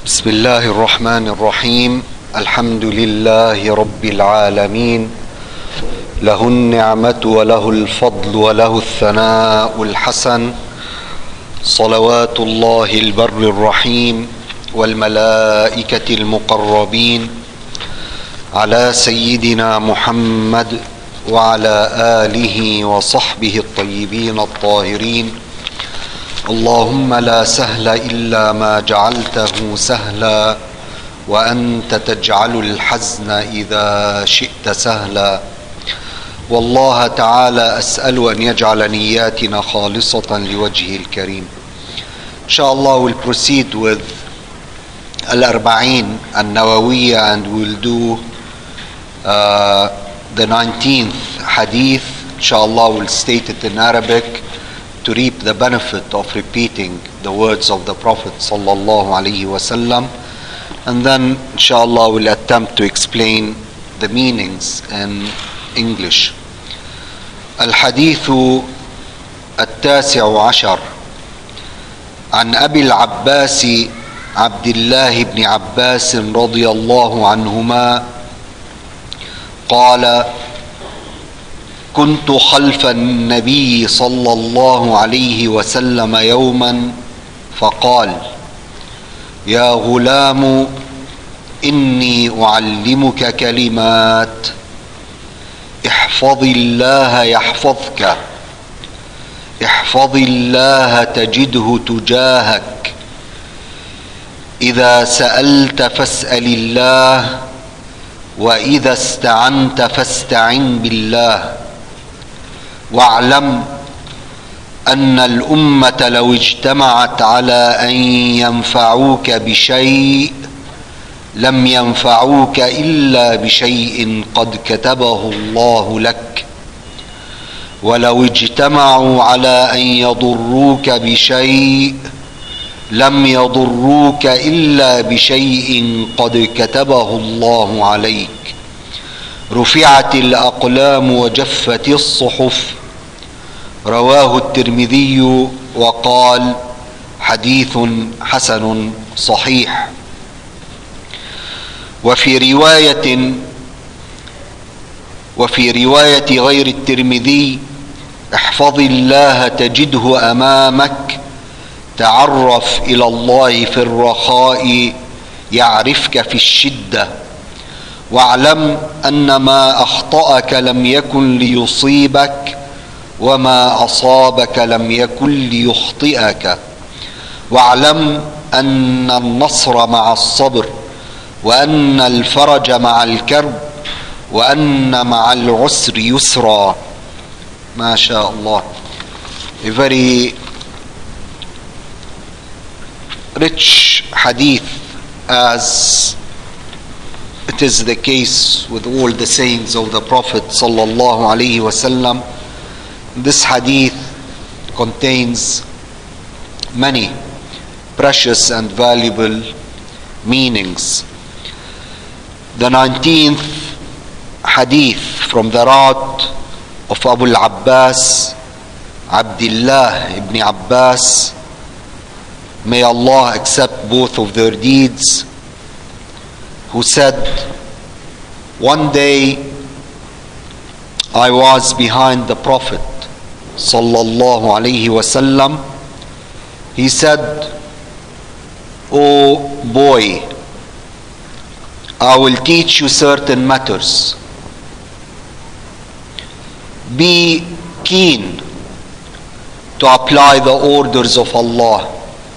بسم الله الرحمن الرحيم. الحمد لله رب العالمين، له النعمة وله الفضل وله الثناء الحسن، صلوات الله البر الرحيم والملائكة المقربين على سيدنا محمد وعلى آله وصحبه الطيبين الطاهرين. اللهم لا سهل إلا ما جعلته سهلا وأنت تجعل الحزن إذا شئت سهلا. والله تعالى أسأل أن يجعل نياتنا خالصة لوجهه الكريم. Inshallah, we'll proceed with Al-Arba'in An-Nawawiyya, and we'll do the 19th hadith. Inshallah, we'll state it in Arabic to reap the benefit of repeating the words of the Prophet sallallahu alaihi wasallam, and then inshallah we'll attempt to explain the meanings in English. الحديث التاسع عشر عن أبي العباس عبد الله بن عباس رضي الله عنهما قال: كنت خلف النبي صلى الله عليه وسلم يوما فقال: يا غلام إني أعلمك كلمات، احفظ الله يحفظك، احفظ الله تجده تجاهك، إذا سألت فاسأل الله، وإذا استعنت فاستعن بالله، واعلم أن الأمة لو اجتمعت على أن ينفعوك بشيء لم ينفعوك إلا بشيء قد كتبه الله لك، ولو اجتمعوا على أن يضروك بشيء لم يضروك إلا بشيء قد كتبه الله عليك. رفعت الأقلام وجفت الصحف. رواه الترمذي وقال: حديث حسن صحيح. وفي رواية غير الترمذي: احفظ الله تجده أمامك، تعرف إلى الله في الرخاء يعرفك في الشدة، واعلم أن ما أخطأك لم يكن ليصيبك، وما أصابك لم يكن ليخطئك، واعلم أن النصر مع الصبر، وأن الفرج مع الكرب، وأن مع العسر يسرا. ما شاء الله. A very rich hadith, as it is the case with all the sayings of the Prophet sallallahu alaihi wasallam. This hadith contains many precious and valuable meanings. The 19th hadith from the route of Abu al-Abbas Abdullah ibn Abbas, may Allah accept both of their deeds, who said, one day I was behind the Prophet sallallahu alaihi wasallam. He said, "Oh boy, I will teach you certain matters. Be keen to apply the orders of Allah,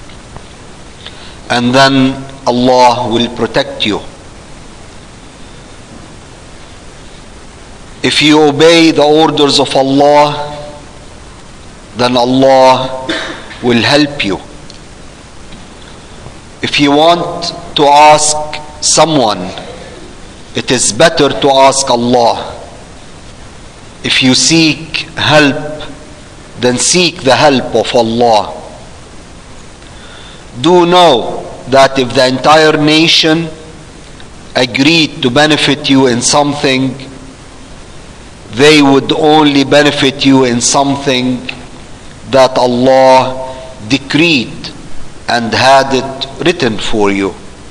and then Allah will protect you. If you obey the orders of Allah, then Allah will help you. If you want to ask someone, it is better to ask Allah. If you seek help, then seek the help of Allah. Do know that if the entire nation agreed to benefit you in something, they would only benefit you in something that Allah decreed and had it written for you.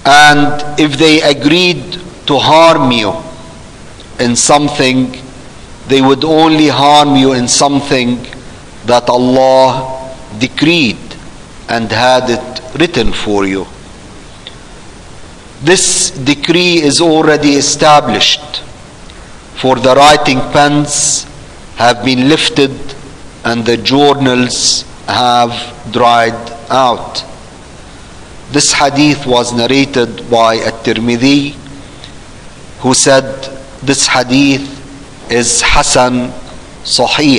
And if they agreed to harm you in something, they would only harm you in something that Allah decreed and had it written for you. This decree is already established, for the writing pens have been lifted and the journals have dried out. This hadith was narrated by At-Tirmidhi, who said this hadith is Hasan Sahih.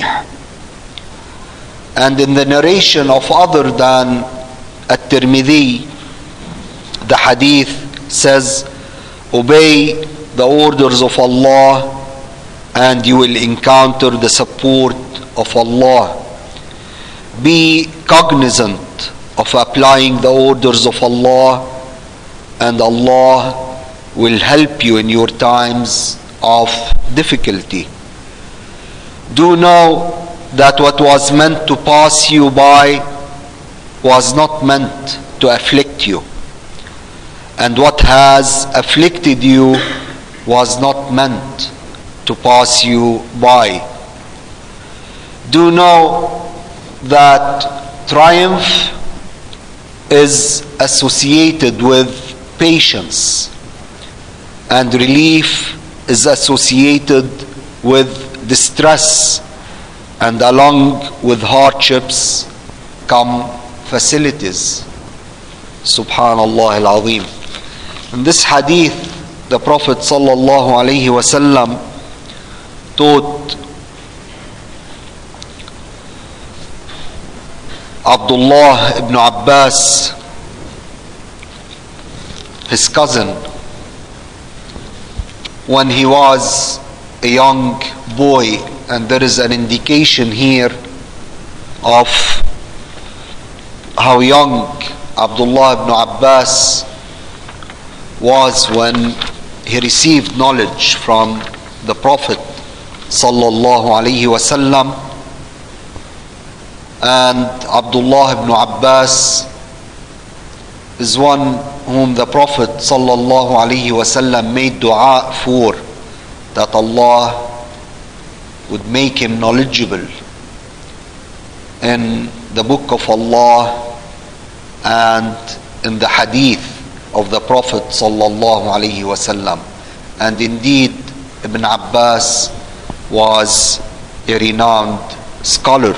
And in the narration of other than At-Tirmidhi, the hadith says, obey the orders of Allah and you will encounter the support of Allah. Be cognizant of applying the orders of Allah, and Allah will help you in your times of difficulty. Do know that what was meant to pass you by was not meant to afflict you, and what has afflicted you was not meant to pass you by. Do know that triumph is associated with patience, and relief is associated with distress, and along with hardships come facilities. Subhanallah al-Azim. In this hadith, the Prophet sallallahu alaihi wasallam taught Abdullah ibn Abbas, his cousin, when he was a young boy, and there is an indication here of how young Abdullah ibn Abbas was when he received knowledge from the Prophet sallallahu alaihi wasallam. And Abdullah ibn Abbas is one whom the Prophet sallallahu alaihi wasallam made dua for, that Allah would make him knowledgeable in the book of Allah and in the hadith of the Prophet sallallahu alaihi wasallam. And indeed, Ibn Abbas was a renowned scholar.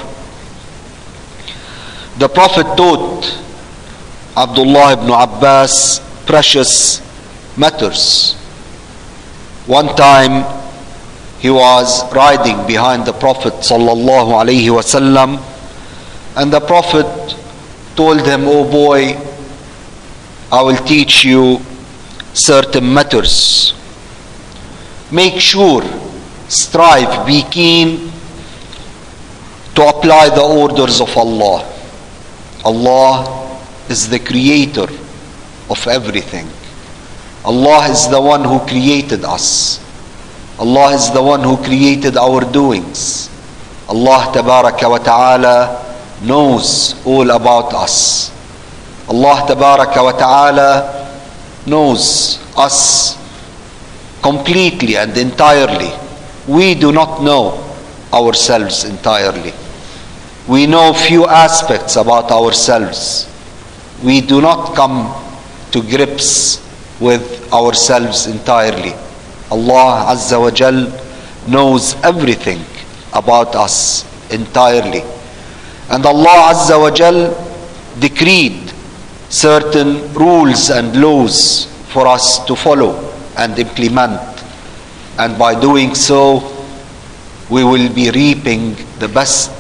The Prophet taught Abdullah ibn Abbas precious matters. One time he was riding behind the Prophet sallallahu alaihi wasallam, and the Prophet told him, "Oh boy, I will teach you certain matters. Make sure, strive, be keen to apply the orders of Allah. Allah is the creator of everything. Allah is the one who created us. Allah is the one who created our doings. Allah tabaraka wa ta'ala knows all about us. Allah tabaraka wa ta'ala knows us completely and entirely. We do not know ourselves entirely. We know few aspects about ourselves. We do not come to grips with ourselves entirely. Allah Azza wa Jal knows everything about us entirely. And Allah Azza wa Jal decreed certain rules and laws for us to follow and implement. And by doing so, we will be reaping the best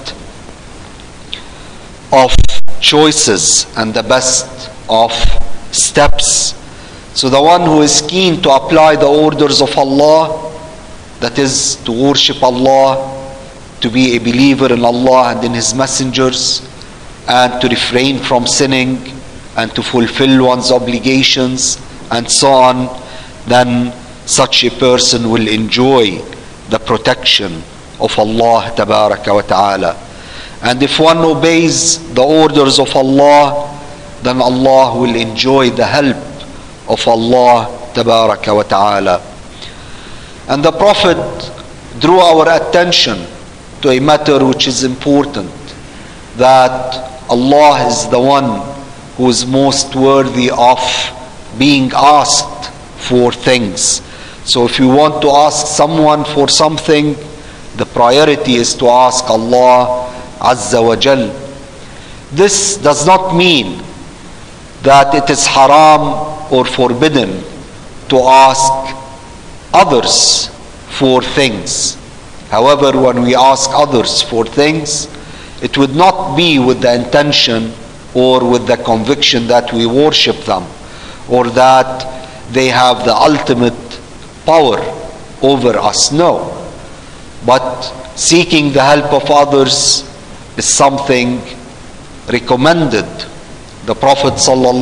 of choices and the best of steps. So the one who is keen to apply the orders of Allah, that is to worship Allah, to be a believer in Allah and in His messengers, and to refrain from sinning and to fulfill one's obligations and so on, then such a person will enjoy the protection of Allah tabaraka wa ta'ala. And if one obeys the orders of Allah, then Allah will enjoy the help of Allah Tabaraka wa Ta'ala. And the Prophet drew our attention to a matter which is important, that Allah is the one who is most worthy of being asked for things. So if you want to ask someone for something, the priority is to ask Allah Azza wa Jal. This does not mean that it is haram or forbidden to ask others for things. However, when we ask others for things, it would not be with the intention or with the conviction that we worship them or that they have the ultimate power over us. No. But seeking the help of others is something recommended. The Prophet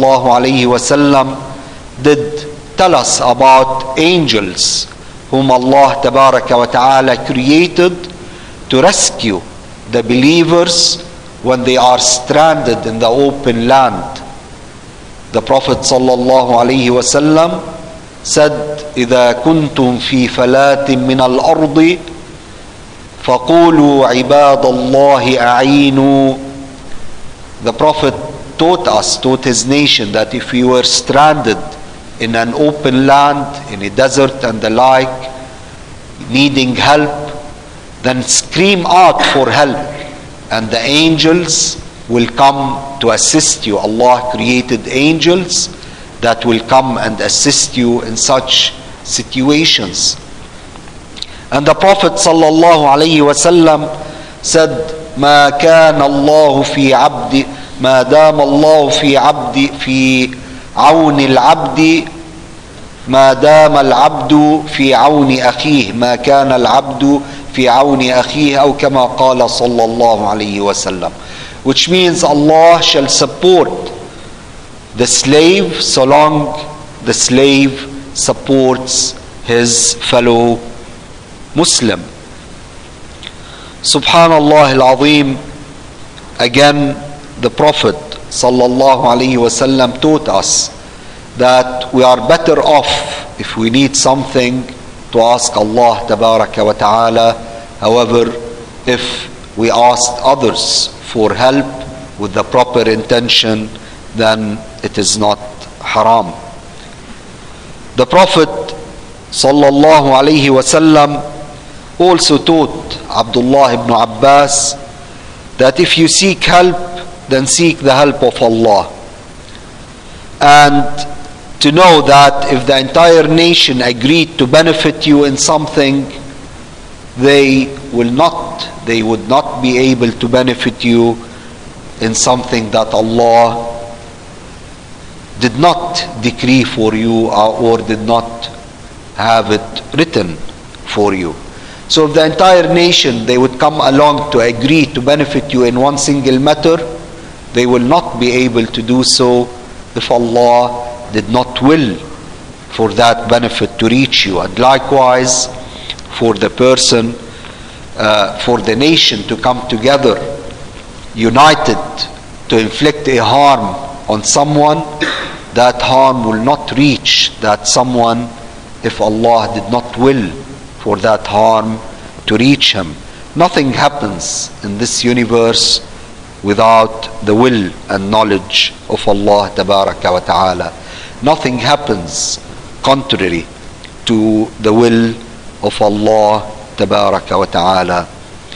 ﷺ did tell us about angels whom Allah Tabaraka wa Ta'ala created to rescue the believers when they are stranded in the open land. The Prophet ﷺ said, إِذَا كُنْتُمْ فِي فَلَاتٍ مِّنَ الْأَرْضِ فَقُولُوا عِبَادَ اللَّهِ أَعِينُوا. The Prophet taught his nation that if we were stranded in an open land, in a desert and the like, needing help, then scream out for help and the angels will come to assist you. Allah created angels that will come and assist you in such situations. And the Prophet ﷺ said, ما كان الله في عبد ما دام الله في عبد في عون العبد ما دام العبد في عون أخيه ما كان العبد في عون أخيه أو كما قال صلى الله عليه وسلم. Which means Allah shall support the slave so long the slave supports his fellow Muslim. Subhanallah al-Azim. Again, the Prophet sallallahu alaihi wasallam taught us that we are better off if we need something to ask Allah Tabaraka wa Ta'ala. However, if we asked others for help with the proper intention, then it is not haram. The Prophet sallallahu alaihi wasallam also taught Abdullah ibn Abbas that if you seek help, then seek the help of Allah. And to know that if the entire nation agreed to benefit you in something, they would not be able to benefit you in something that Allah did not decree for you or did not have it written for you. So if the entire nation, they would come along to agree to benefit you in one single matter, they will not be able to do so if Allah did not will for that benefit to reach you. And likewise, for the person, for the nation to come together, united to inflict a harm on someone, that harm will not reach that someone if Allah did not will for that harm to reach him. Nothing happens in this universe without the will and knowledge of Allah Tabaraka wa Ta'ala. Nothing happens contrary to the will of Allah Tabaraka wa Ta'ala.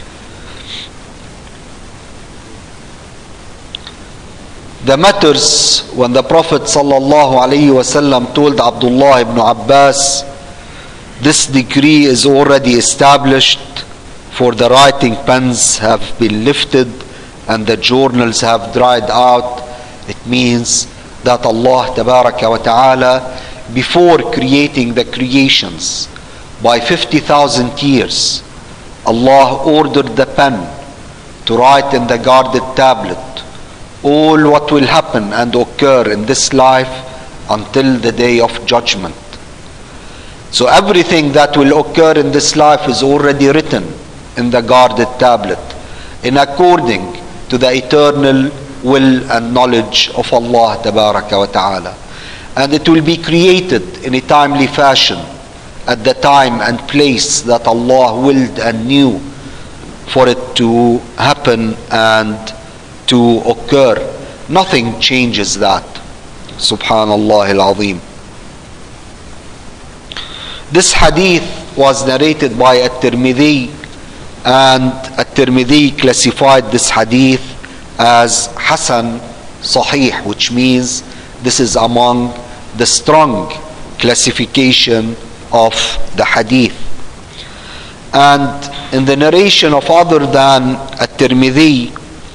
The matters when the Prophet sallallahu alaihi wasallam told Abdullah ibn Abbas, this decree is already established, for the writing pens have been lifted and the journals have dried out. It means that Allah Tabaraka wa Ta'ala, before creating the creations by 50,000 years, Allah ordered the pen to write in the guarded tablet all what will happen and occur in this life until the day of judgment. So everything that will occur in this life is already written in the guarded tablet in according to the eternal will and knowledge of Allah Tabaraka wa Ta'ala. and it will be created in a timely fashion at the time and place that Allah willed and knew for it to happen and to occur. Nothing changes that. Subhanallah al-Azim. This hadith was narrated by At-Tirmidhi, and At-Tirmidhi classified this hadith as Hasan Sahih, which means this is among the strong classification of the hadith. And in the narration of other than At-Tirmidhi,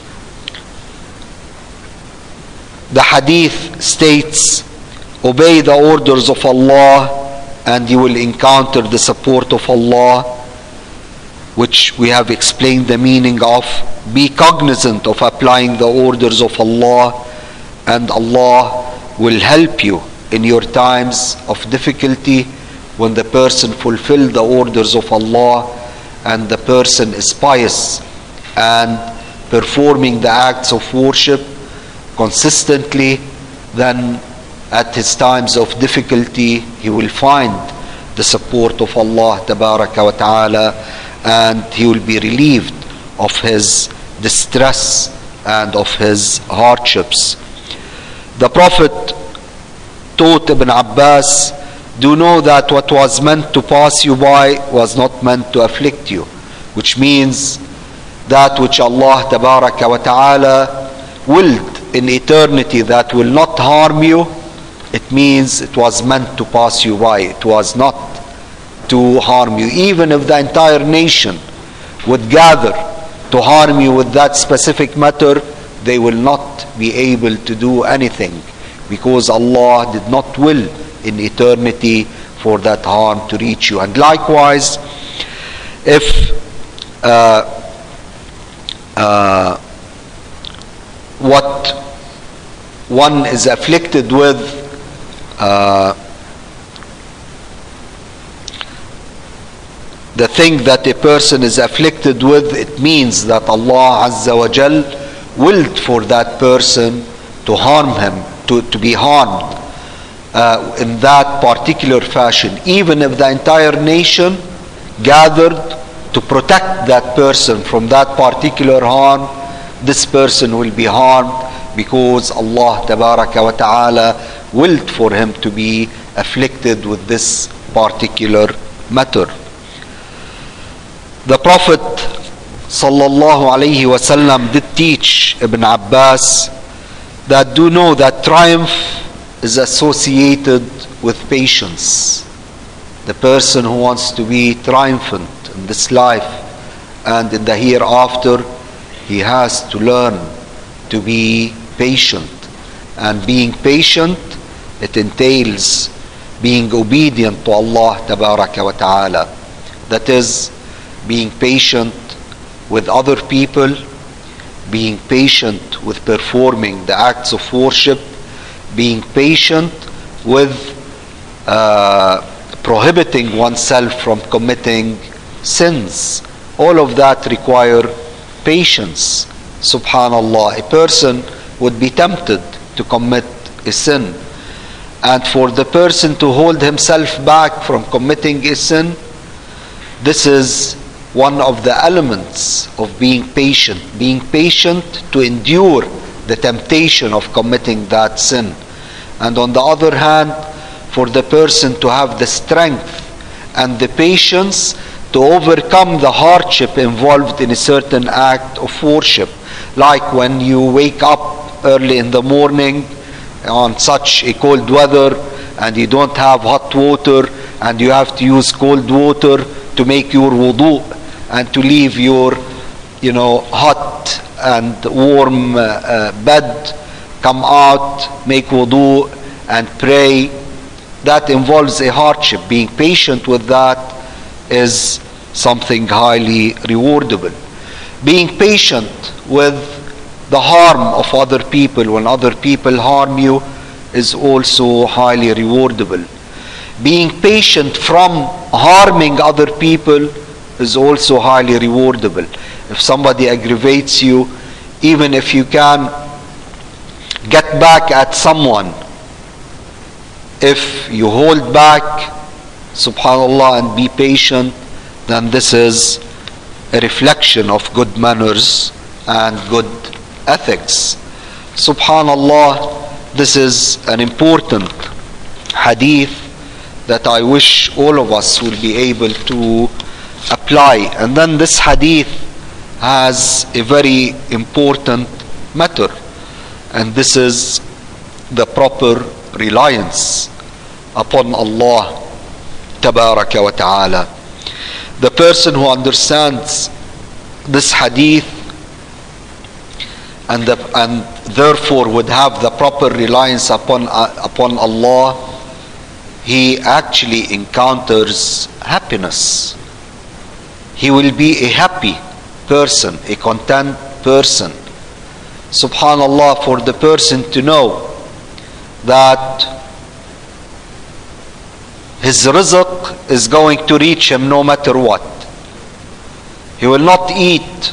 the hadith states, obey the orders of Allah and you will encounter the support of Allah, which we have explained the meaning of. Be cognizant of applying the orders of Allah, and Allah will help you in your times of difficulty when the person fulfills the orders of Allah and the person is pious and performing the acts of worship consistently. Then at his times of difficulty he will find the support of Allah Tabaraka wa Ta'ala, and he will be relieved of his distress and of his hardships. The Prophet taught Ibn Abbas, do know that what was meant to pass you by was not meant to afflict you, which means that which Allah Tabaraka wa Ta'ala willed in eternity that will not harm you, it means it was meant to pass you by. It was not to harm you. Even if the entire nation would gather to harm you with that specific matter, they will not be able to do anything, because Allah did not will in eternity for that harm to reach you. And likewise, if what one is afflicted with the thing that a person is afflicted with, it means that Allah Azza wa Jal willed for that person to harm him, to be harmed in that particular fashion. Even if the entire nation gathered to protect that person from that particular harm, this person will be harmed because Allah Tabaraka wa Ta'ala willed for him to be afflicted with this particular matter. The Prophet Sallallahu Alaihi Wasallam did teach Ibn Abbas that do know that triumph is associated with patience. The person who wants to be triumphant in this life and in the hereafter, he has to learn to be patient. And being patient, it entails being obedient to Allah Tabaraka wa Ta'ala. That is, being patient with other people, being patient with performing the acts of worship, being patient with prohibiting oneself from committing sins. All of that require patience. Subhanallah, a person would be tempted to commit a sin, and for the person to hold himself back from committing a sin, this is one of the elements of being patient to endure the temptation of committing that sin. And on the other hand, for the person to have the strength and the patience to overcome the hardship involved in a certain act of worship. Like when you wake up early in the morning on such a cold weather and you don't have hot water and you have to use cold water to make your wudu and to leave your hot and warm bed, come out, make wudu and pray. That involves a hardship. Being patient with that is something highly rewardable. Being patient with the harm of other people when other people harm you is also highly rewardable. Being patient from harming other people is also highly rewardable. If somebody aggravates you, even if you can get back at someone If you hold back, subhanallah, and be patient, then this is a reflection of good manners and good ethics. Subhanallah, this is an important hadith that I wish all of us will be able to apply. And then this hadith has a very important matter, and this is the proper reliance upon Allah tabaraka wa ta'ala. The person who understands this hadith and therefore would have the proper reliance upon Allah, he actually encounters happiness. He will be a happy person, a content person. Subhanallah, for the person to know that his rizq is going to reach him no matter what. He will not eat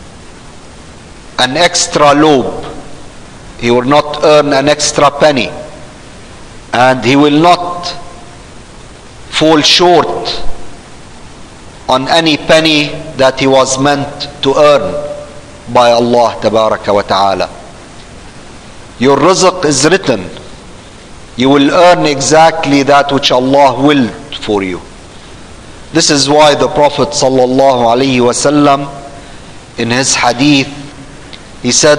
an extra lobe. He will not earn an extra penny. And he will not fall short on any penny that he was meant to earn by Allah tabaraka wa ta'ala. Your rizq is written. You will earn exactly that which Allah willed for you. This is why the Prophet sallallahu alaihi wasallam in his hadith, he said,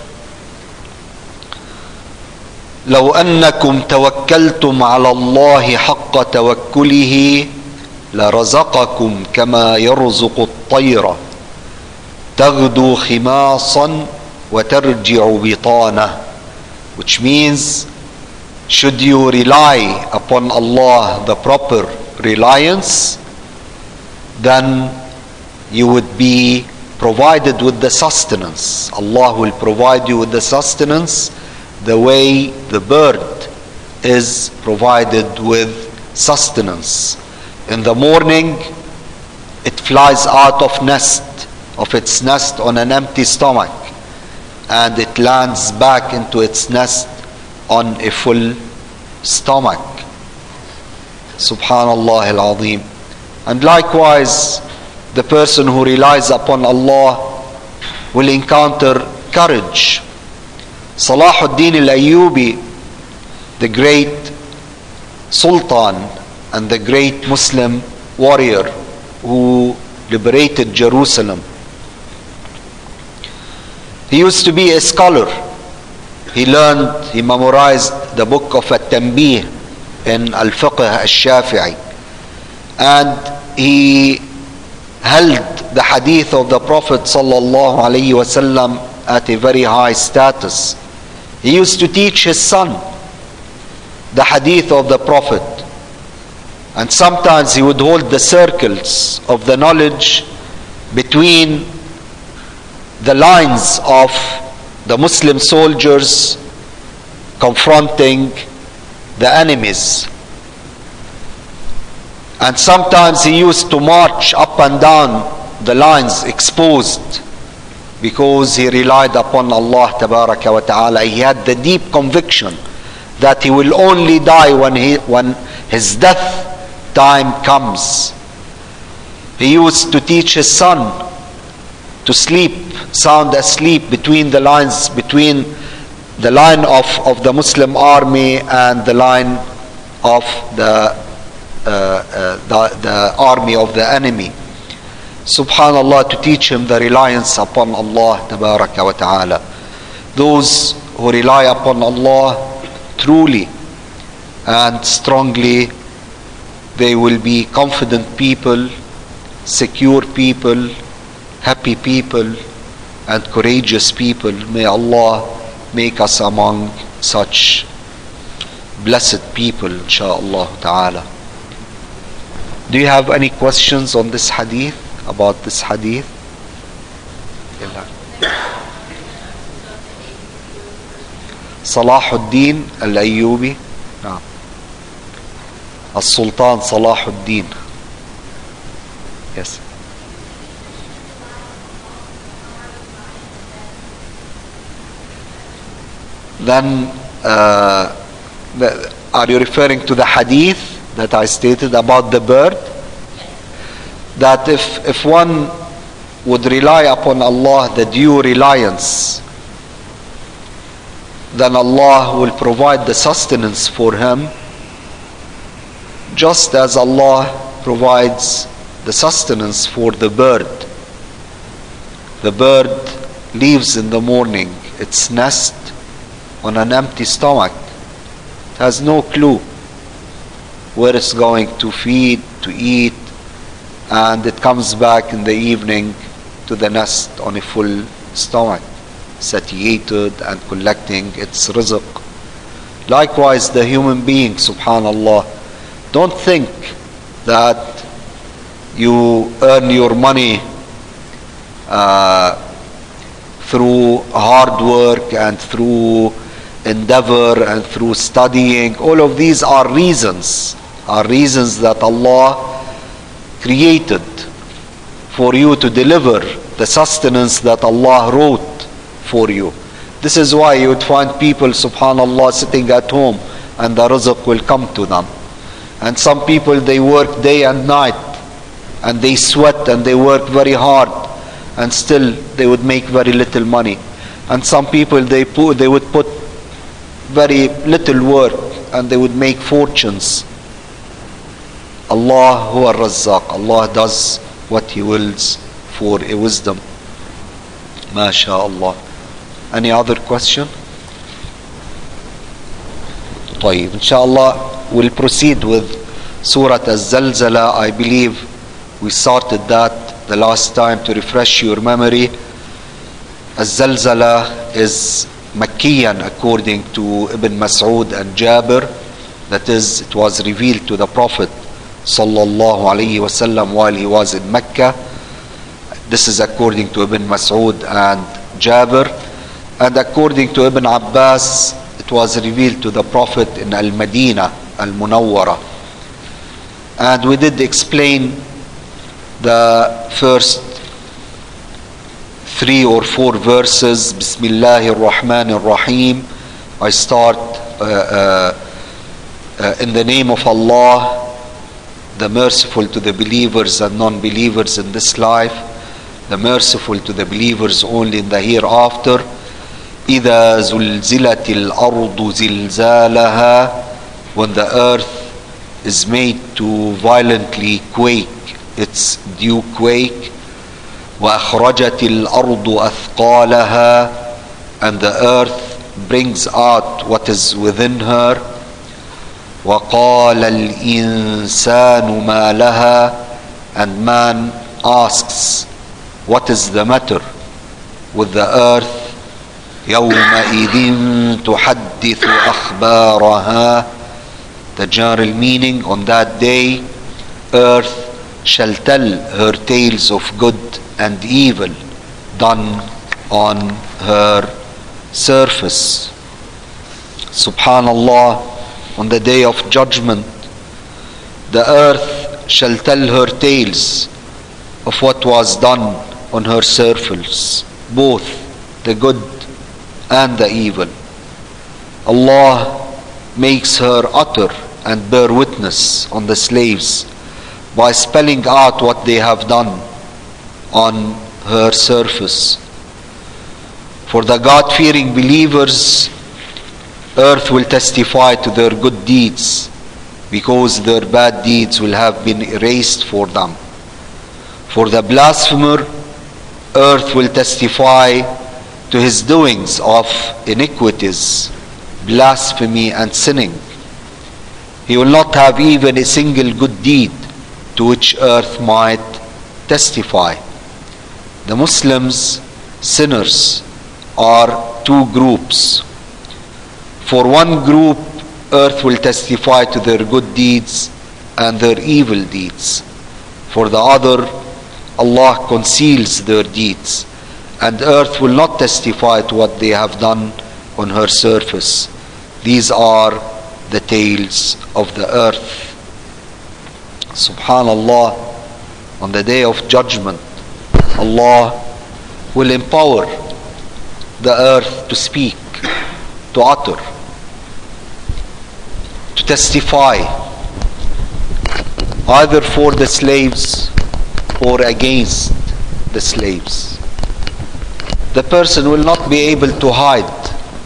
لو أنكم توكلتم على الله حق توكله لرزقكم كما يرزق الطير تغدو خماصا وترجع بطانة. Which means, should you rely upon Allah the proper reliance, then you would be provided with the sustenance. Allah will provide you with the sustenance the way the bird is provided with sustenance. In the morning, it flies out of its nest on an empty stomach, and it lands back into its nest on a full stomach. Subhanallah al-Azim. And likewise, the person who relies upon Allah will encounter courage. Salahuddin al-Ayyubi, the great sultan and the great Muslim warrior who liberated Jerusalem, he used to be a scholar. He memorized the book of At-Tanbih in Al-Fiqh Al-Shafi'i, and he held the hadith of the Prophet sallallahu alaihi wasallam at a very high status. He used to teach his son the hadith of the Prophet, and sometimes he would hold the circles of the knowledge between the lines of the Muslim soldiers confronting the enemies. And sometimes he used to march up and down the lines exposed, because he relied upon Allah tabaraka wa ta'ala. He had the deep conviction that he will only die when his death time comes. He used to teach his son to sleep, sound asleep between the lines, between the line of the Muslim army and the line of the army of the enemy. Subhanallah, to teach him the reliance upon Allah tabaraka wa ta'ala. Those who rely upon Allah truly and strongly, they will be confident people, secure people, happy people, and courageous people. May Allah make us among such blessed people, inshaAllah ta'ala. Do you have any questions on this hadith, about this hadith? Salahuddin al-Ayyubi, As-Sultan Salahuddin. Yes. Then Are you referring to the hadith that I stated about the bird? That if one would rely upon Allah, the due reliance, then Allah will provide the sustenance for him, just as Allah provides the sustenance for the bird. The bird leaves in the morning its nest on an empty stomach. It has no clue where it's going to feed, to eat, and it comes back in the evening to the nest on a full stomach, satiated and collecting its rizq. Likewise, the human being, subhanallah, don't think that you earn your money through hard work and through endeavor and through studying. All of these are reasons that Allah created for you to deliver the sustenance that Allah wrote for you. This is why you would find people, subhanallah, sitting at home and the rizq will come to them. And some people, they work day and night and they sweat and they work very hard and still they would make very little money. And some people, they would put very little work and they would make fortunes. Allah huwa Razzaq. Allah does what He wills for a wisdom. MashaAllah. Any other question? طيب, inshallah, we'll proceed with Surah Al-Zalzala. I believe we started that the last time to refresh your memory. Al-Zalzala is Makkiyan according to Ibn Mas'ud and Jabir. That is, it was revealed to the Prophet sallallahu alaihi wasallam while he was in Mecca. This is according to Ibn Mas'ud and Jabir. And according to Ibn Abbas, it was revealed to the Prophet in Al-Madinah, Al-Munawwara. And we did explain the first 3 or 4 verses. Bismillahir Rahmanir Rahim. I start in the name of Allah, the merciful to the believers and non-believers in this life, the merciful to the believers only in the hereafter. إِذَا زُلْزِلَتِ الْأَرْضُ زِلْزَالَهَا. When the earth is made to violently quake, its due quake. وَأَخْرَجَتِ الْأَرْضُ أَثْقَالَهَا. And the earth brings out what is within her. وَقَالَ الْإِنسَانُ مَا لَهَا. And man asks, what is the matter with the earth? يَوْمَئِذٍ تُحَدِّثُ أَخْبَارَهَا. The general meaning, on that day, earth shall tell her tales of good and evil done on her surface. Subhanallah, on the day of judgment, the earth shall tell her tales of what was done on her surface, both the good and the evil. Allah makes her utter and bear witness on the slaves by spelling out what they have done on her surface. For the God-fearing believers, earth will testify to their good deeds, because their bad deeds will have been erased for them. For the blasphemer, earth will testify to his doings of iniquities, blasphemy and sinning. He will not have even a single good deed to which earth might testify. The Muslims, sinners, are 2 groups. For one group, earth will testify to their good deeds and their evil deeds. For the other, Allah conceals their deeds, and earth will not testify to what they have done on her surface. These are the tales of the earth. Subhanallah, on the day of judgment, Allah will empower the earth to speak, to utter, to testify either for the slaves or against the slaves. The person will not be able to hide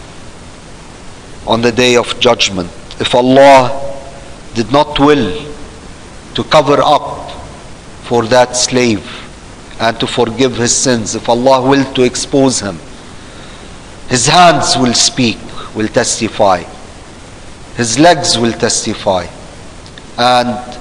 on the day of judgment. If Allah did not will to cover up for that slave and to forgive his sins, if Allah will to expose him, his hands will speak, will testify, his legs will testify, and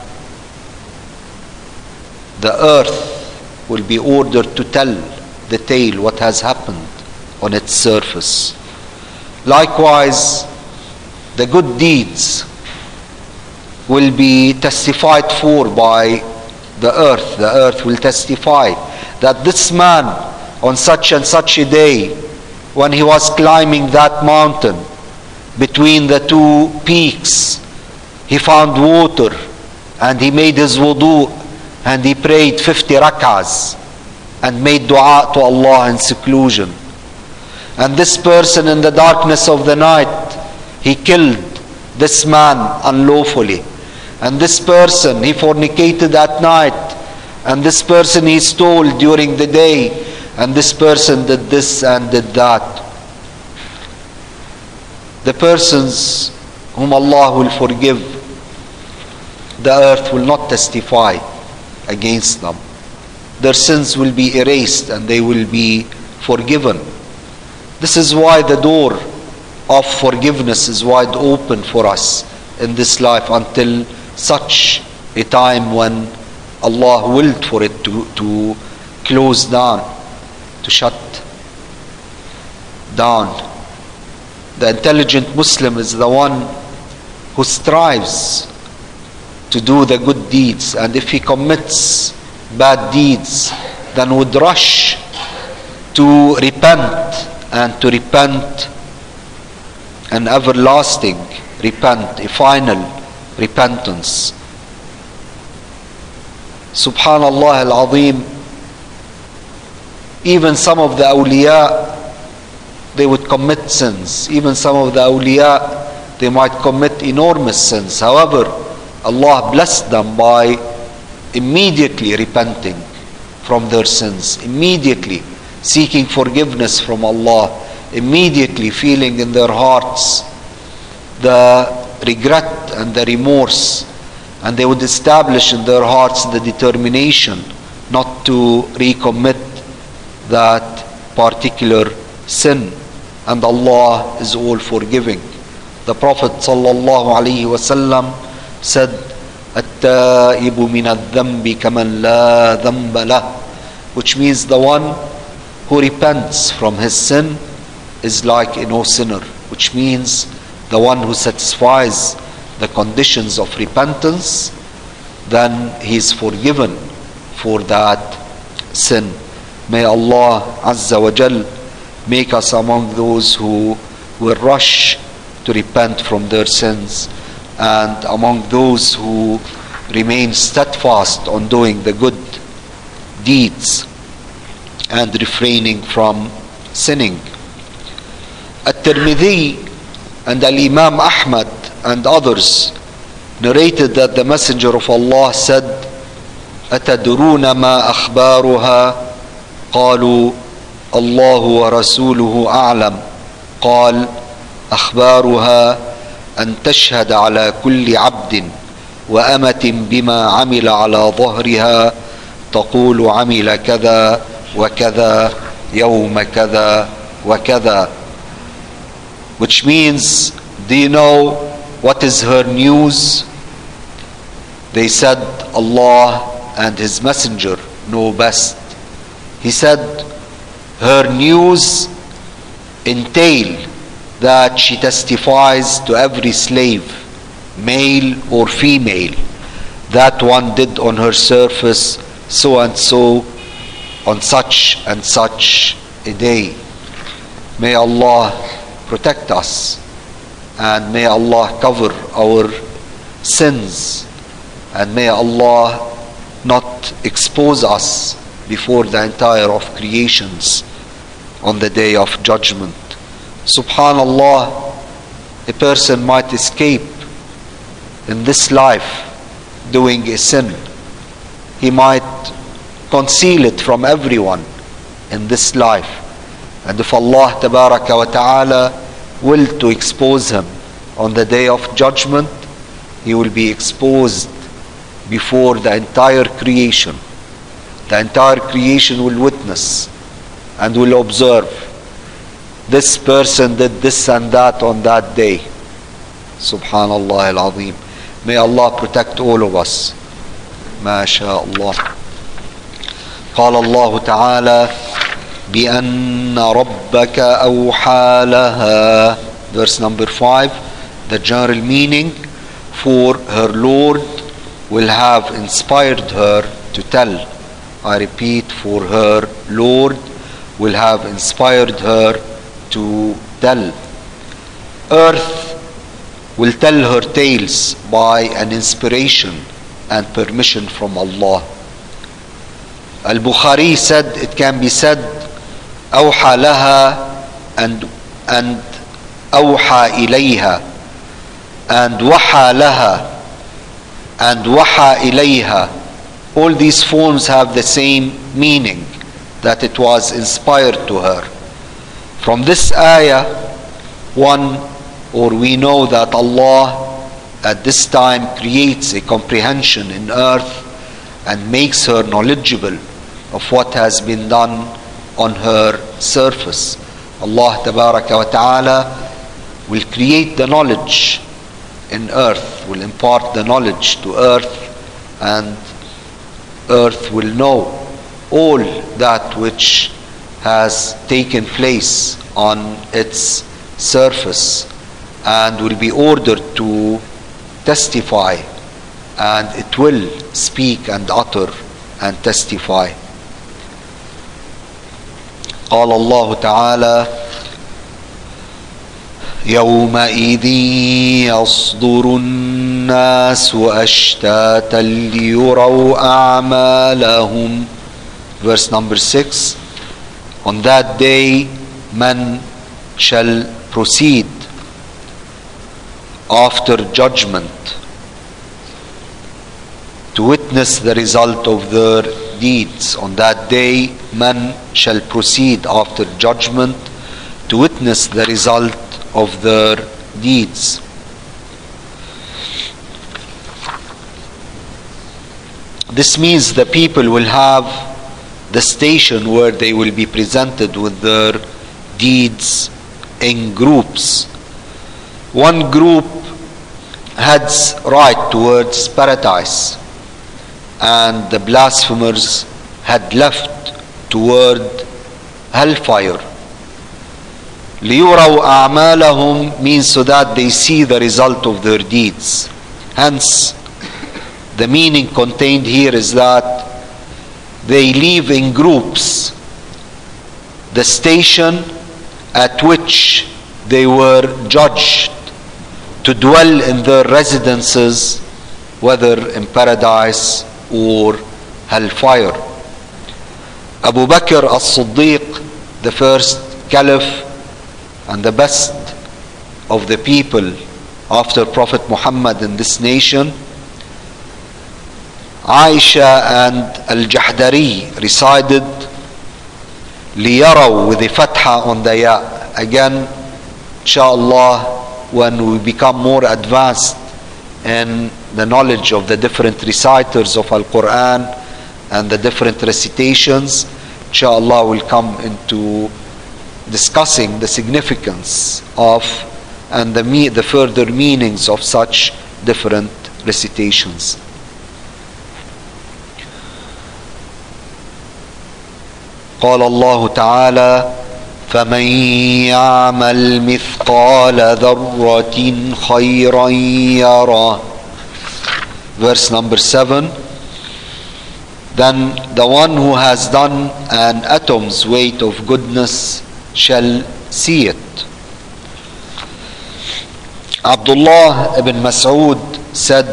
the earth will be ordered to tell the tale what has happened on its surface. Likewise, the good deeds will be testified for by the earth. The earth will testify that this man on such and such a day, when he was climbing that mountain between the two peaks, he found water and he made his wudu and he prayed 50 rak'ahs and made dua to Allah in seclusion. And this person in the darkness of the night, he killed this man unlawfully. And this person, he fornicated at night. And this person, he stole during the day. And this person did this and did that. The persons whom Allah will forgive, the earth will not testify against them. Their sins will be erased and they will be forgiven. This is why the door of forgiveness is wide open for us in this life until such a time when Allah willed for it to close down, to shut down. The intelligent Muslim is the one who strives to do the good deeds, and if he commits bad deeds, then would rush to repent, and to repent an everlasting repent, a final repentance. Subhanallah al-Azim, even some of the awliya, they would commit sins. Even some of the awliya, they might commit enormous sins. However, Allah blessed them by immediately repenting from their sins, immediately seeking forgiveness from Allah, immediately feeling in their hearts the regret and the remorse, and they would establish in their hearts the determination not to recommit that particular sin, and Allah is all forgiving. The Prophet sallallahu alaihi wasallam said, "At-taibu min adh-dhanbi kaman la dhanba lah," which means the one who repents from his sin is like a no sinner, which means the one who satisfies the conditions of repentance, then he is forgiven for that sin. May Allah Azza wa Jal make us among those who will rush to repent from their sins, and among those who remain steadfast on doing the good deeds and refraining from sinning. At-Tirmidhi and Al-Imam Ahmad and others narrated that the Messenger of Allah said, "أتدرون ما أخبارها؟ قالوا الله ورسوله أعلم. قال أخبارها أن تشهد على كل عبد وأمة بما عمل على ظهرها تقول عمل كذا وكذا يوم كذا وكذا." Which means, do you know what is her news? They said, Allah and His Messenger know best. He said, her news entail that she testifies to every slave, male or female, that one did on her surface so and so on such and such a day. May Allah protect us, and may Allah cover our sins, and may Allah not expose us before the entire of creations on the day of judgment. Subhanallah, a person might escape in this life doing a sin. He might conceal it from everyone in this life. And if Allah Tabaraka wa Ta'ala will to expose him on the day of judgment, he will be exposed before the entire creation. The entire creation will witness and will observe. This person did this and that on that day. Subhanallah al-Azim. May Allah protect all of us. ما شاء الله. قال الله تعالى بأن ربك أوحى لها. Verse number 5. The general meaning: for her Lord will have inspired her to tell. I repeat, for her Lord will have inspired her to tell. Earth will tell her tales by an inspiration and permission from Allah. Al-Bukhari said, it can be said, أوحى لها and أوحى إليها and وحى لها and وحى إليها. All these forms have the same meaning, that it was inspired to her. From this ayah, we know that Allah at this time creates a comprehension in earth and makes her knowledgeable of what has been done on her surface. Allah Tabaraka wa Ta'ala will create the knowledge in earth, will impart the knowledge to earth, and earth will know all that which has taken place on its surface and will be ordered to testify, and it will speak and utter and testify. قال الله تعالى يومئذ يصدر الناس أشتاتا ليروا أعمالهم. Verse number 6. On that day men shall proceed after judgment to witness the result of their deeds. On that day men shall proceed after judgment to witness the result of their deeds. This means the people will have the station where they will be presented with their deeds in groups. One group heads right towards paradise, and the blasphemers had left toward hellfire. لِيُرَوْا أَعْمَالَهُمْ means so that they see the result of their deeds. Hence, the meaning contained here is that they leave in groups the station at which they were judged to dwell in their residences, whether in paradise or hellfire. Abu Bakr as-Siddiq, the first caliph and the best of the people after Prophet Muhammad in this nation, Aisha and Al-Jahdari recited لِيَرَوْا with a fatha on the ya. Again, inshallah, when we become more advanced in the knowledge of the different reciters of Al-Quran and the different recitations, inshallah we'll come into discussing the significance of and the further meanings of such different recitations. قال الله تعالى فمن يعمل مثقال ذرة خيرا يره. Verse number 7. Then the one who has done an atom's weight of goodness shall see it. Abdullah ibn Mas'ud said,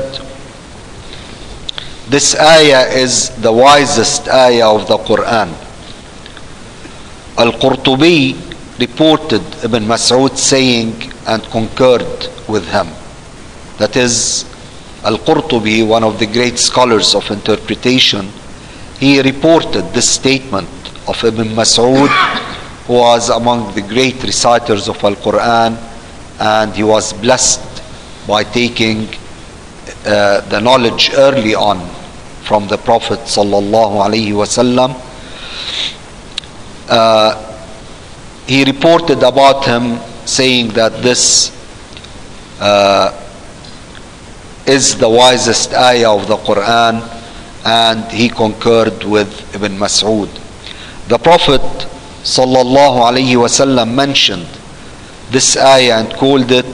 this ayah is the wisest ayah of the Quran. Al-Qurtubi reported Ibn Mas'ud saying and concurred with him. That is, Al-Qurtubi, one of the great scholars of interpretation, he reported this statement of Ibn Mas'ud, who was among the great reciters of Al-Quran, and he was blessed by taking the knowledge early on from the Prophet sallallahu alaihi wasallam. He reported about him saying that this is the wisest ayah of the Quran, and he concurred with Ibn Mas'ud. The Prophet sallallahu alaihi wasallam mentioned this ayah and called it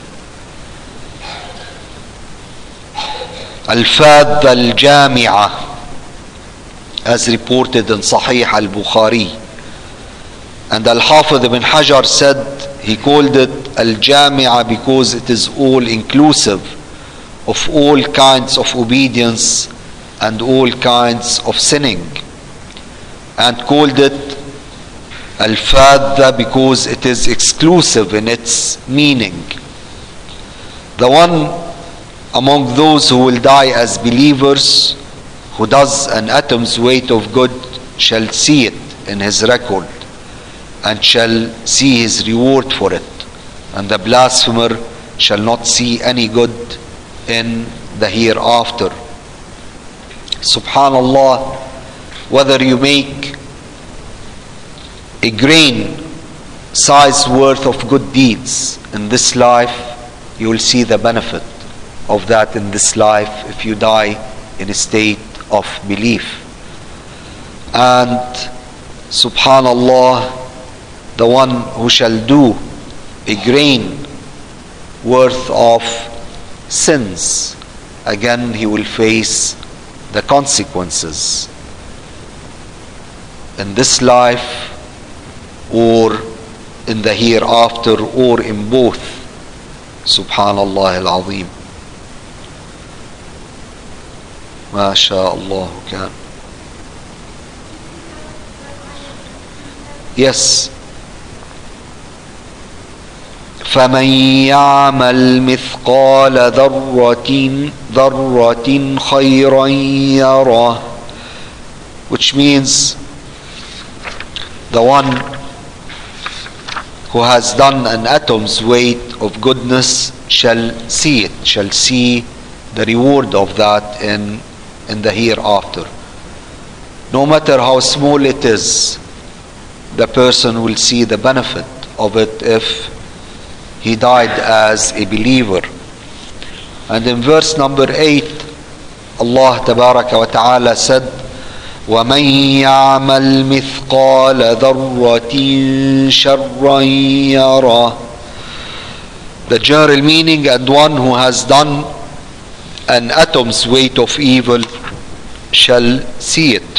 Al-Fadha Al-Jami'ah, as reported in Sahih Al-Bukhari. And Al-Hafidh ibn Hajar said he called it Al-Jami'ah because it is all inclusive of all kinds of obedience and all kinds of sinning, and called it Al-Fadha because it is exclusive in its meaning. The one among those who will die as believers who does an atom's weight of good shall see it in his record and shall see his reward for it, and the blasphemer shall not see any good in the hereafter. Subhanallah, whether you make a grain size worth of good deeds in this life, you will see the benefit of that in this life if you die in a state of belief. And subhanallah, the one who shall do a grain worth of sins, again he will face the consequences in this life or in the hereafter or in both. Subhanallah al-Azim. ما شاء الله كان. Yes. فمن يعمل مثقال ذرة خيرا يره, which means the one who has done an atom's weight of goodness shall see it, shall see the reward of that in the hereafter. No matter how small it is, the person will see the benefit of it if he died as a believer. And in verse number 8, Allah Tabaraka wa Ta'ala said, وَمَنْ يَعْمَلْ مِثْقَالَ ذَرَّةٍ شَرًّا يَرَهُ. The general meaning, and one who has done an atom's weight of evil shall see it.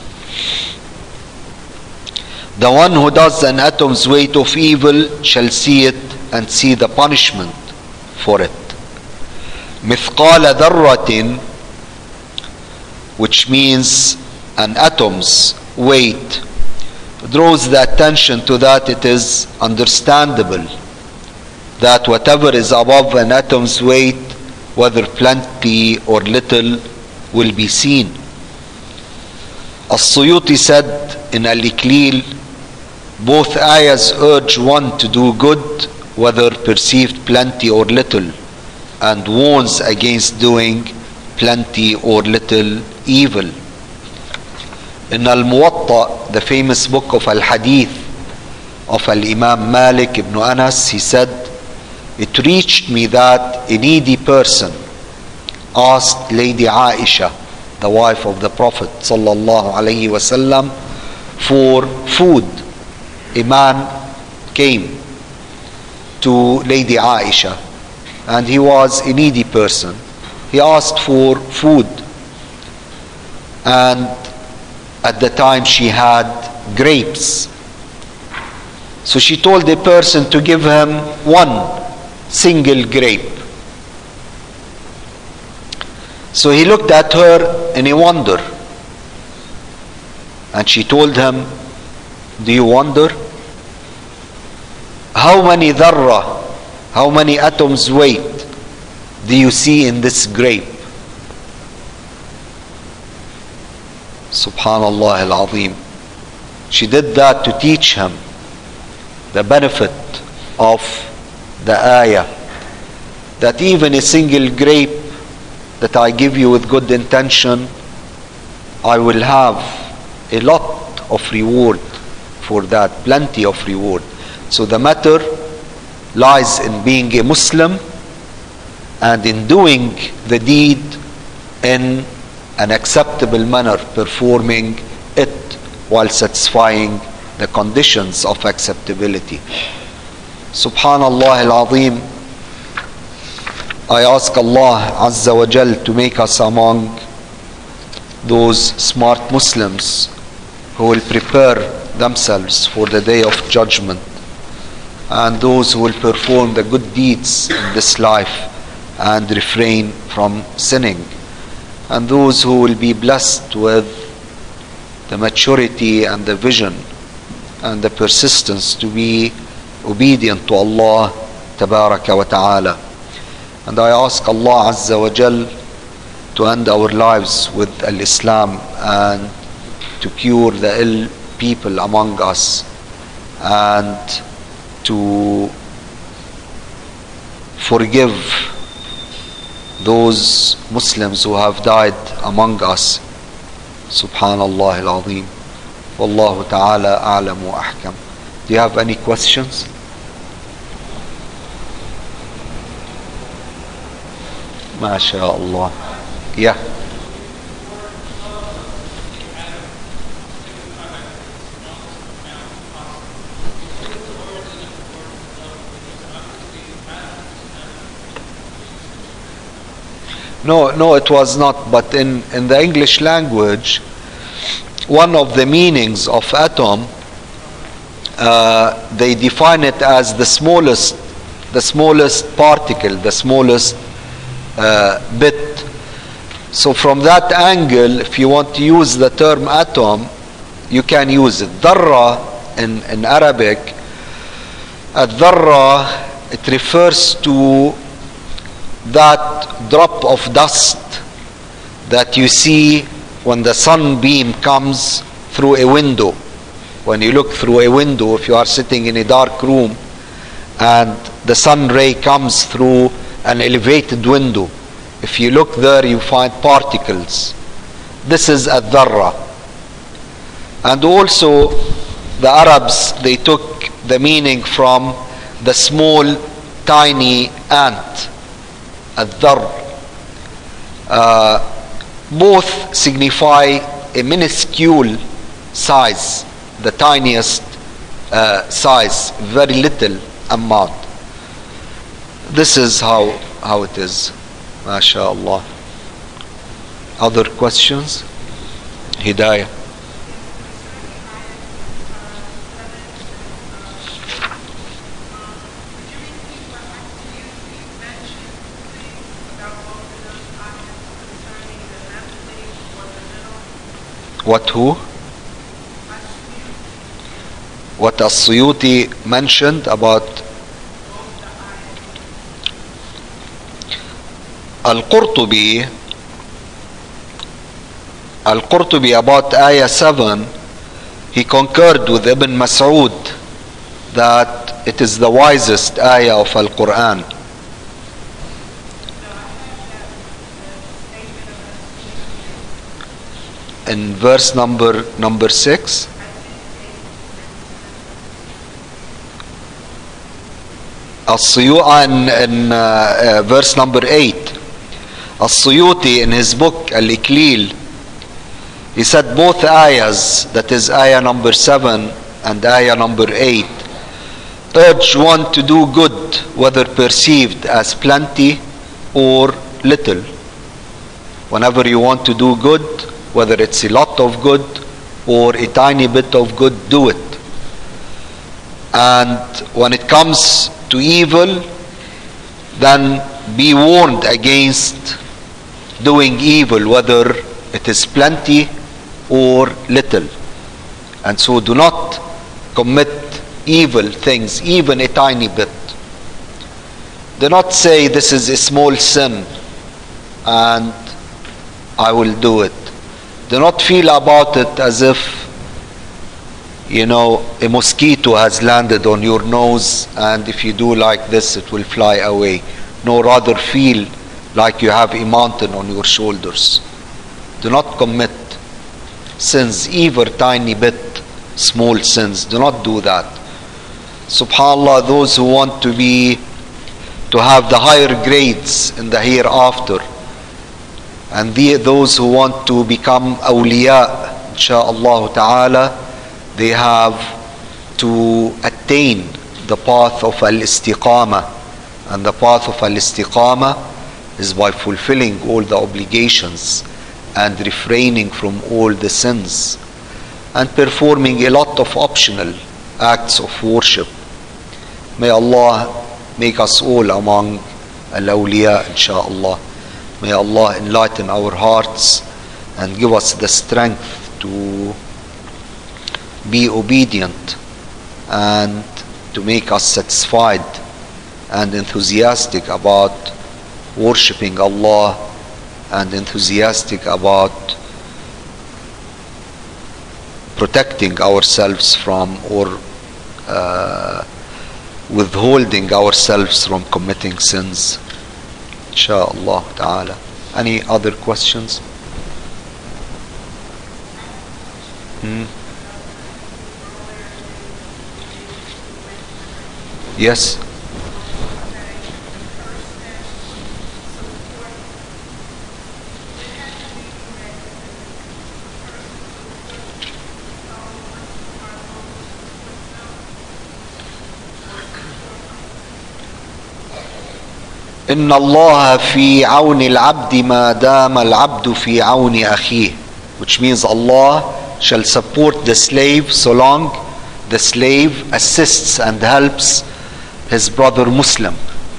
The one who does an atom's weight of evil shall see it and see the punishment for it. Mithqala dharratin, which means an atom's weight, draws the attention to that it is understandable that whatever is above an atom's weight, whether plenty or little, will be seen. As-Suyuti said in Al-Iklil, both ayahs urge one to do good, whether perceived plenty or little, and warns against doing plenty or little evil. In Al-Muwatta, the famous book of Al-Hadith of Al-Imam Malik ibn Anas, he said, it reached me that a needy person asked Lady Aisha, the wife of the Prophet sallallahu alaihi wasallam, for food. A man came to Lady Aisha and he was a needy person. He asked for food, and at the time she had grapes. So she told the person to give him one single grape. So he looked at her in a wonder, and she told him, do you wonder? How many dharra, how many atoms weight do you see in this grape? Subhanallah al-Azim. She did that to teach him the benefit of the ayah, that even a single grape that I give you with good intention, I will have a lot of reward for that, plenty of reward. So the matter lies in being a Muslim and in doing the deed in an acceptable manner, performing it while satisfying the conditions of acceptability. Subhanallah al-Azim. I ask Allah Azza wa Jal to make us among those smart Muslims who will prepare themselves for the day of judgment, and those who will perform the good deeds in this life and refrain from sinning, and those who will be blessed with the maturity and the vision and the persistence to be obedient to Allah Tabaraka wa Ta'ala. And I ask Allah Azza wa Jal to end our lives with al-Islam and to cure the ill people among us, and to forgive those Muslims who have died among us. Subhanallah al-Azim. Wallahu ta'ala a'lam wa ahkam. Do you have any questions? MashaAllah. Yeah. No, it was not. But in the English language, one of the meanings of atom, they define it as the smallest particle, the smallest bit. So from that angle, if you want to use the term atom, you can use it. Dharra in Arabic, ad-dharra, it refers to that drop of dust that you see when the sunbeam comes through a window. When you look through a window, if you are sitting in a dark room and the sun ray comes through an elevated window, if you look there you find particles. This is ad-dharra. And also the Arabs, they took the meaning from the small tiny ant, ad-dharr. Both signify a minuscule size, the tiniest size, very little amount. This is how it is. MashaAllah. Other questions? Hidayah. What As-Suyuti mentioned about Al-Qurtubi about Ayah 7, he concurred with Ibn Mas'ud that it is the wisest Ayah of Al-Quran. In verse number 6, As-Suyuti in verse number 8, As-Suyuti in his book Al-Iklil, he said both ayahs, that is ayah number 7 and ayah number 8, urge one to do good, whether perceived as plenty or little. Whenever you want to do good, whether it's a lot of good or a tiny bit of good, do it. And when it comes to evil, then be warned against doing evil, whether it is plenty or little. And so do not commit evil things, even a tiny bit. Do not say this is a small sin and I will do it. Do not feel about it as if, a mosquito has landed on your nose and if you do like this it will fly away. No, rather feel like you have a mountain on your shoulders. Do not commit sins, even tiny bit, small sins. Do not do that. SubhanAllah, those who want to have the higher grades in the hereafter, and those who want to become awliya, insha'Allah ta'ala, they have to attain the path of al-istiqamah. And the path of al-istiqamah is by fulfilling all the obligations and refraining from all the sins and performing a lot of optional acts of worship. May Allah make us all among al-awliya, insha'Allah. May Allah enlighten our hearts and give us the strength to be obedient and to make us satisfied and enthusiastic about worshipping Allah and enthusiastic about protecting ourselves from or withholding ourselves from committing sins. Insha'Allah ta'ala. Any other questions? Yes. إن الله في عون العبد ما دام العبد في عون أخيه, which means Allah shall support the slave so long the slave assists and helps his brother Muslim.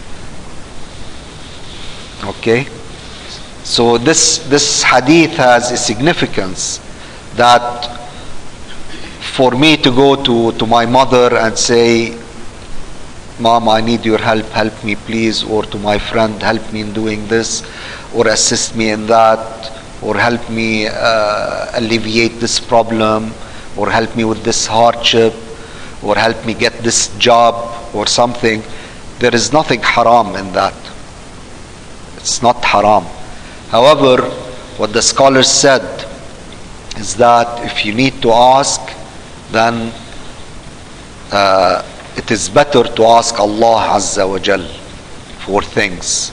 Okay, so this hadith has a significance that for me to go to my mother and say, Mom, I need your help me please, or to my friend, help me in doing this, or assist me in that, or help me alleviate this problem, or help me with this hardship, or help me get this job or something. There is nothing haram in that. It's not haram. However, what the scholars said is that if you need to ask, then it is better to ask Allah Azza wa Jal for things.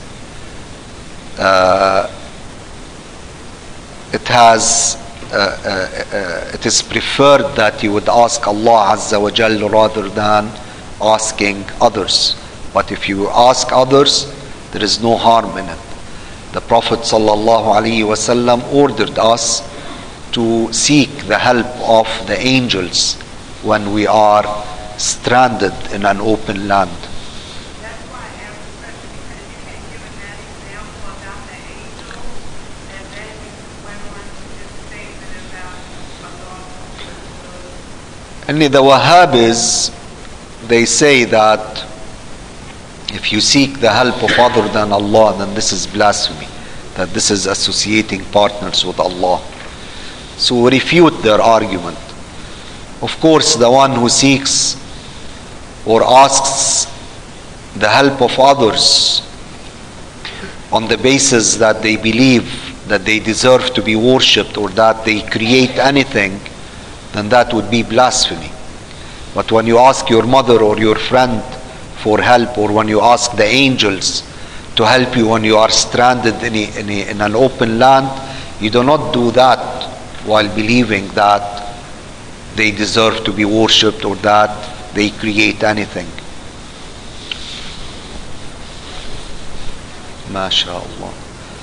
It is preferred that you would ask Allah Azza wa Jal rather than asking others. But if you ask others, there is no harm in it. The Prophet sallallahu alaihi wasallam ordered us to seek the help of the angels when we are stranded in an open land. That's why I asked the question, because you had given that example about the angel, and then you went on to this statement about Allah. And the Wahhabis, they say that if you seek the help of other than Allah, then this is blasphemy, that this is associating partners with Allah. So we refute their argument. Of course, the one who seeks or asks the help of others on the basis that they believe that they deserve to be worshipped or that they create anything, then that would be blasphemy. But when you ask your mother or your friend for help, or when you ask the angels to help you when you are stranded in an open land, you do not do that while believing that they deserve to be worshipped or that they create anything. MashaAllah.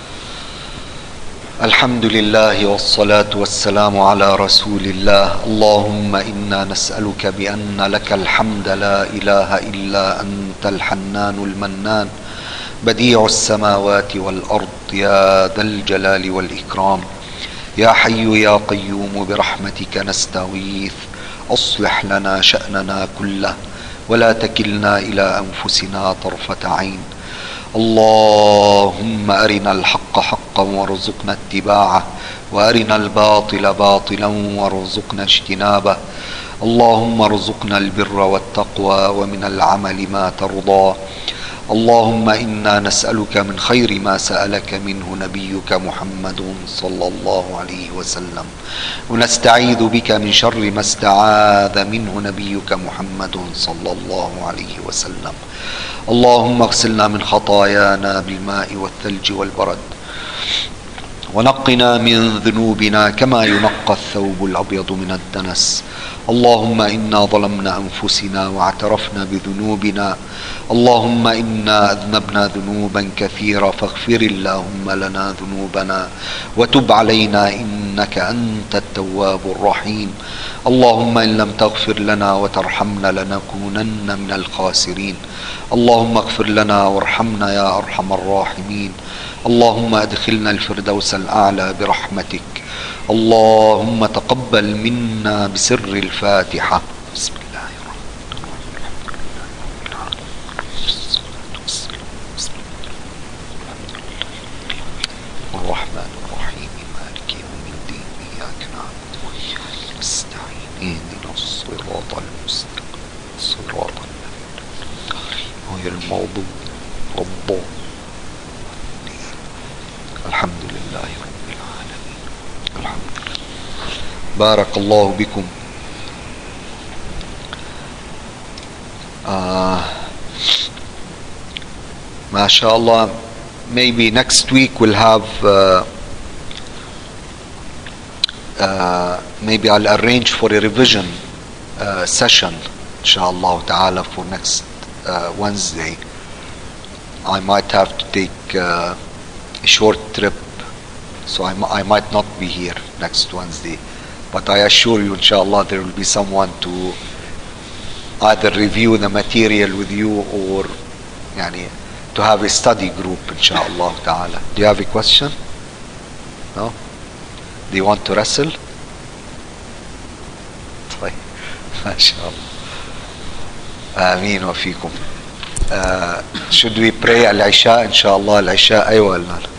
Alhamdulillah wassalatu wassalamu ala rasulillah. Allahumma inna nas'aluka bi anna laka alhamda la ilaha illa anta al-hannanu al-mannan badi'u as-samawati wal-ard ya dhal jalali wal-ikram ya hayyu ya qayyum bi rahmatika nastaghith aslih lana sha'nana kullah wa la takilna ila anfusina tarfata 'ain اللهم أرنا الحق حقا وارزقنا اتباعه، وأرنا الباطل باطلا وارزقنا اجتنابه. اللهم ارزقنا البر والتقوى ومن العمل ما ترضى. اللهم إنا نسألك من خير ما سألك منه نبيك محمد صلى الله عليه وسلم، ونستعيذ بك من شر ما استعاذ منه نبيك محمد صلى الله عليه وسلم. اللهم اغسلنا من خطايانا بالماء والثلج والبرد، ونقنا من ذنوبنا كما ينقى الثوب الأبيض من الدنس. اللهم إنا ظلمنا أنفسنا واعترفنا بذنوبنا. اللهم إنا أذنبنا ذنوبا كثيرا فاغفر اللهم لنا ذنوبنا وتب علينا إنك أنت التواب الرحيم. اللهم إن لم تغفر لنا وترحمنا لنكونن من الخاسرين. اللهم اغفر لنا وارحمنا يا أرحم الراحمين. اللهم أدخلنا الفردوس الأعلى برحمتك. اللهم تقبل منا بسر الفاتحة. بسم الله الرحمن الرحيم مالك يوم الدين إياك نعبد وإياك نستعين اهدنا الصراط المستقيم صراط غير المغضوب والضالين. الحمد لله رب العالمين. الحمد لله. بارك الله بكم. ما شاء الله. Maybe next week we'll have maybe I'll arrange for a revision session inshallah ta'ala for next Wednesday. I might have to take a short trip, so I might not be here next Wednesday, but I assure you inshallah there will be someone to either review the material with you or to have a study group inshallah ta'ala. Do you have a question? No? Do you want to wrestle? طيب ما شاء الله. آمين وفيكم. Should we pray العشاء إن شاء الله؟ العشاء أيوة.